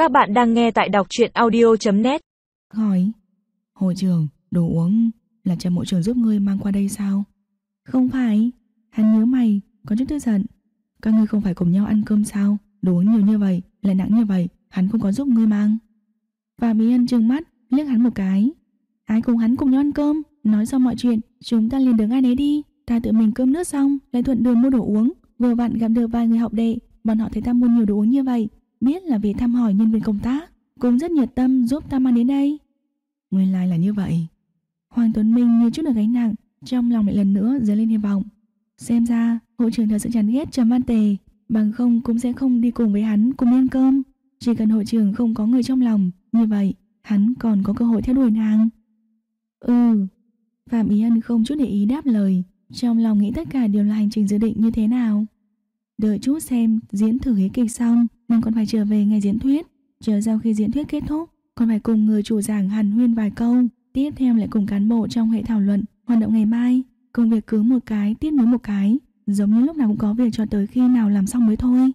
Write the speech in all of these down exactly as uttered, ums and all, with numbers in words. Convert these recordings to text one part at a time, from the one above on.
Các bạn đang nghe tại đọc truyện audio chấm net. Hỏi: Hội trưởng, đồ uống là Trầm hội trưởng giúp ngươi mang qua đây sao? Không phải. Hắn nhớ mày, có chút tức giận. Các ngươi không phải cùng nhau ăn cơm sao? Đồ uống nhiều như vậy, lại nặng như vậy, hắn không có giúp ngươi mang. Và Bí Ân trừng mắt liếc hắn một cái. Ai cùng hắn cùng nhau ăn cơm? Nói xong mọi chuyện, chúng ta liền đứng ai nấy đi. Ta tự mình cơm nước xong, lại thuận đường mua đồ uống. Vừa vặn gặp được vài người học đệ, bọn họ thấy ta mua nhiều đồ uống như vậy, biết là vì thăm hỏi nhân viên công tác, cũng rất nhiệt tâm giúp ta mang đến đây. Nguyên lai là như vậy. Hoàng Tuấn Minh như chút được gánh nặng, trong lòng lại lần nữa dấy lên hy vọng. Xem ra hội trưởng thật sự chán ghét Trầm Văn Tề, bằng không cũng sẽ không đi cùng với hắn cùng đi ăn cơm. Chỉ cần hội trưởng không có người trong lòng, như vậy hắn còn có cơ hội theo đuổi nàng. Ừ. Phạm Ý Ân không chút để ý đáp lời, trong lòng nghĩ tất cả đều là hành trình dự định như thế nào. Đợi chút xem diễn thử hí kịch xong, nàng còn phải trở về nghe diễn thuyết. Chờ sau khi diễn thuyết kết thúc, còn phải cùng người chủ giảng hàn huyên vài câu. Tiếp theo lại cùng cán bộ trong hệ thảo luận hoạt động ngày mai. Công việc cứ một cái tiếp nối một cái, giống như lúc nào cũng có việc cho tới khi nào làm xong mới thôi.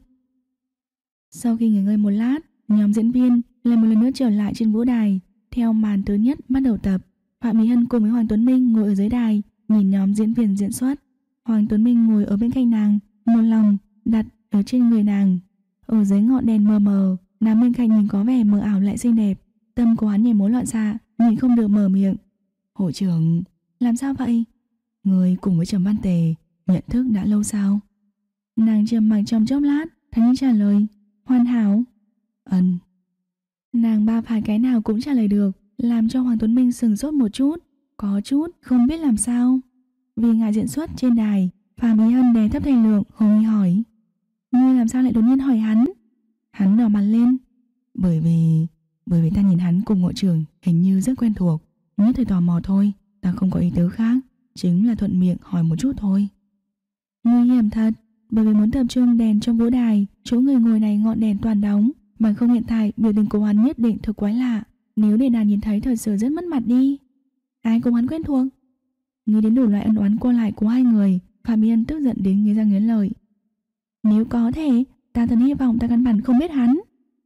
Sau khi nghỉ ngơi một lát, nhóm diễn viên lại một lần nữa trở lại trên vũ đài. Theo màn thứ nhất bắt đầu tập, Phạm Mỹ Hân cùng với Hoàng Tuấn Minh ngồi ở dưới đài, nhìn nhóm diễn viên diễn xuất. Hoàng Tuấn Minh ngồi ở bên cạnh nàng, một lòng đặt ở trên người nàng. Ở dưới ngọn đèn mờ mờ, nàng bên cạnh nhìn có vẻ mờ ảo lại xinh đẹp. Tâm của hắn nhảy múa loạn xạ, nhìn không được mở miệng. Hội trưởng, làm sao vậy? Người cùng với Trầm Văn Tề nhận thức đã lâu sao? Nàng trầm mặc trong chốc lát, Thánh Nhi trả lời: Hoàn hảo. Ân. Nàng ba phải cái nào cũng trả lời được, làm cho Hoàng Tuấn Minh sừng sốt một chút, có chút không biết làm sao. Vì ngại diễn xuất trên đài, Phạm Ý Hân đè thấp thành lượng, hồ nghi hỏi: Ngươi làm sao lại đột nhiên hỏi hắn? Hắn đỏ mặt lên. Bởi vì... Bởi vì ta nhìn hắn cùng hội trưởng hình như rất quen thuộc, nhất thời tò mò thôi, ta không có ý tứ khác, chính là thuận miệng hỏi một chút thôi. Nguy hiểm thật, bởi vì muốn tập trung đèn trong vũ đài, chỗ người ngồi này ngọn đèn toàn đóng, bằng không hiện tại biểu tình của hắn nhất định thực quái lạ, nếu để nàng nhìn thấy thật sự rất mất mặt đi. Ai cùng hắn quen thuộc? Nghĩ đến đủ loại ân oán qua lại của hai người, Phạm Yên tức giận đến nghiến răng nghiến lợi. Nếu có thể, ta thật hy vọng ta căn bản không biết hắn.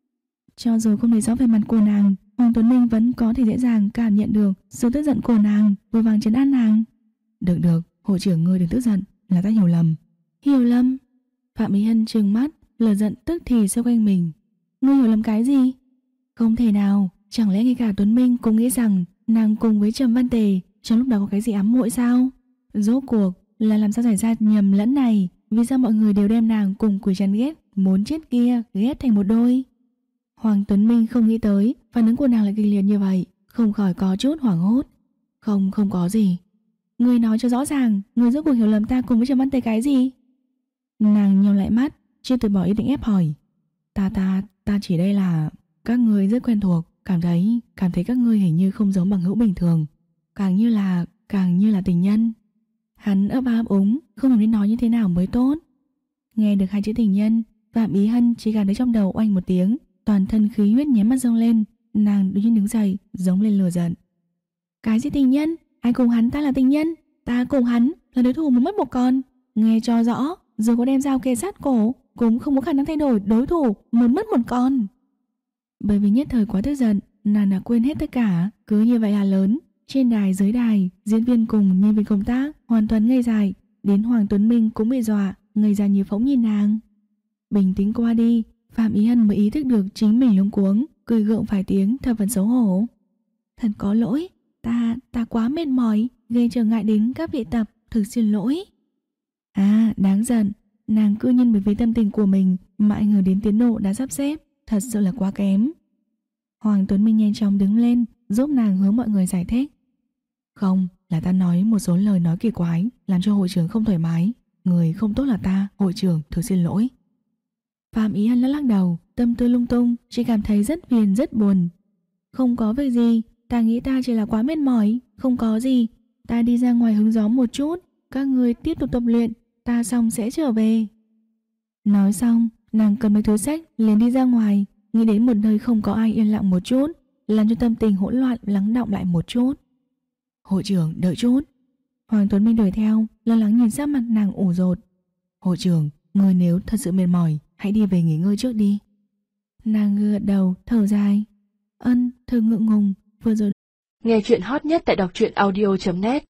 Cho dù không thấy rõ về mặt của nàng, Hoàng Tuấn Minh vẫn có thể dễ dàng cảm nhận được sự tức giận của nàng, vội vàng trấn an nàng. Được được, hội trưởng ngươi đừng tức giận, là ta hiểu lầm. Hiểu lầm? Phạm Ý Hân trừng mắt, lửa giận tức thì xoay quanh mình. Ngươi hiểu lầm cái gì? Không thể nào, chẳng lẽ ngay cả Tuấn Minh cũng nghĩ rằng nàng cùng với Trầm Văn Tề trong lúc đó có cái gì ám muội sao? Rốt cuộc là làm sao xảy ra nhầm lẫn này? Vì sao mọi người đều đem nàng cùng quỷ chán ghét muốn chết kia ghét thành một đôi? Hoàng Tuấn Minh không nghĩ tới phản ứng của nàng lại kịch liệt như vậy, không khỏi có chút hoảng hốt. Không, không có gì. Ngươi nói cho rõ ràng, ngươi rốt cuộc hiểu lầm ta cùng với Trầm Văn Tề cái gì? Nàng nheo lại mắt, chưa từ bỏ ý định ép hỏi. Ta ta, ta chỉ đây là các ngươi rất quen thuộc, cảm thấy, cảm thấy các ngươi hình như không giống bằng hữu bình thường, càng như là, càng như là tình nhân. Hắn ấp a ấp úng, không biết nên nói như thế nào mới tốt. Nghe được hai chữ tình nhân, Phạm Ý Hân chỉ cảm thấy trong đầu oanh một tiếng, toàn thân khí huyết nháy mắt dâng lên, nàng đột nhiên đứng dậy, giống lên lửa giận. Cái gì tình nhân? Ai cùng hắn ta là tình nhân? Ta cùng hắn là đối thủ một mất một con. Nghe cho rõ, dù có đem dao kề sát cổ, cũng không có khả năng thay đổi đối thủ một mất một con. Bởi vì nhất thời quá tức giận, nàng đã quên hết tất cả, cứ như vậy là lớn. Trên đài dưới đài, diễn viên cùng nhân viên công tác hoàn toàn ngây dại, đến Hoàng Tuấn Minh cũng bị dọa, ngây ra như phỗng nhìn nàng. Bình tĩnh qua đi, Phạm Ý Hân mới ý thức được chính mình luống cuống, cười gượng vài tiếng thập phần xấu hổ. Thật có lỗi, ta, ta quá mệt mỏi, gây trở ngại đến các vị tập, thực xin lỗi. À, đáng giận, nàng cư nhiên bởi vì tâm tình của mình mà ảnh hưởng đến tiến độ đã sắp xếp, thật sự là quá kém. Hoàng Tuấn Minh nhanh chóng đứng lên, giúp nàng hướng mọi người giải thích. Không, là ta nói một số lời nói kỳ quái, làm cho hội trưởng không thoải mái. Người không tốt là ta, hội trưởng, thực xin lỗi. Phạm Ý Hân lắc lắc đầu, tâm tư lung tung, chỉ cảm thấy rất phiền rất buồn. Không có việc gì, ta nghĩ ta chỉ là quá mệt mỏi, không có gì. Ta đi ra ngoài hứng gió một chút, các người tiếp tục tập luyện, ta xong sẽ trở về. Nói xong, nàng cầm mấy thứ sách liền đi ra ngoài, nghĩ đến một nơi không có ai yên lặng một chút, làm cho tâm tình hỗn loạn lắng đọng lại một chút. Hội trưởng, đợi chút. Hoàng Tuấn Minh đuổi theo, lo lắng nhìn sắc mặt nàng ủ rột. Hội trưởng, người nếu thật sự mệt mỏi, hãy đi về nghỉ ngơi trước đi. Nàng gật đầu, thở thở dài. Ân, thơ ngượng ngùng, vừa rồi. Nghe chuyện hot nhất tại đọc truyện audio chấm net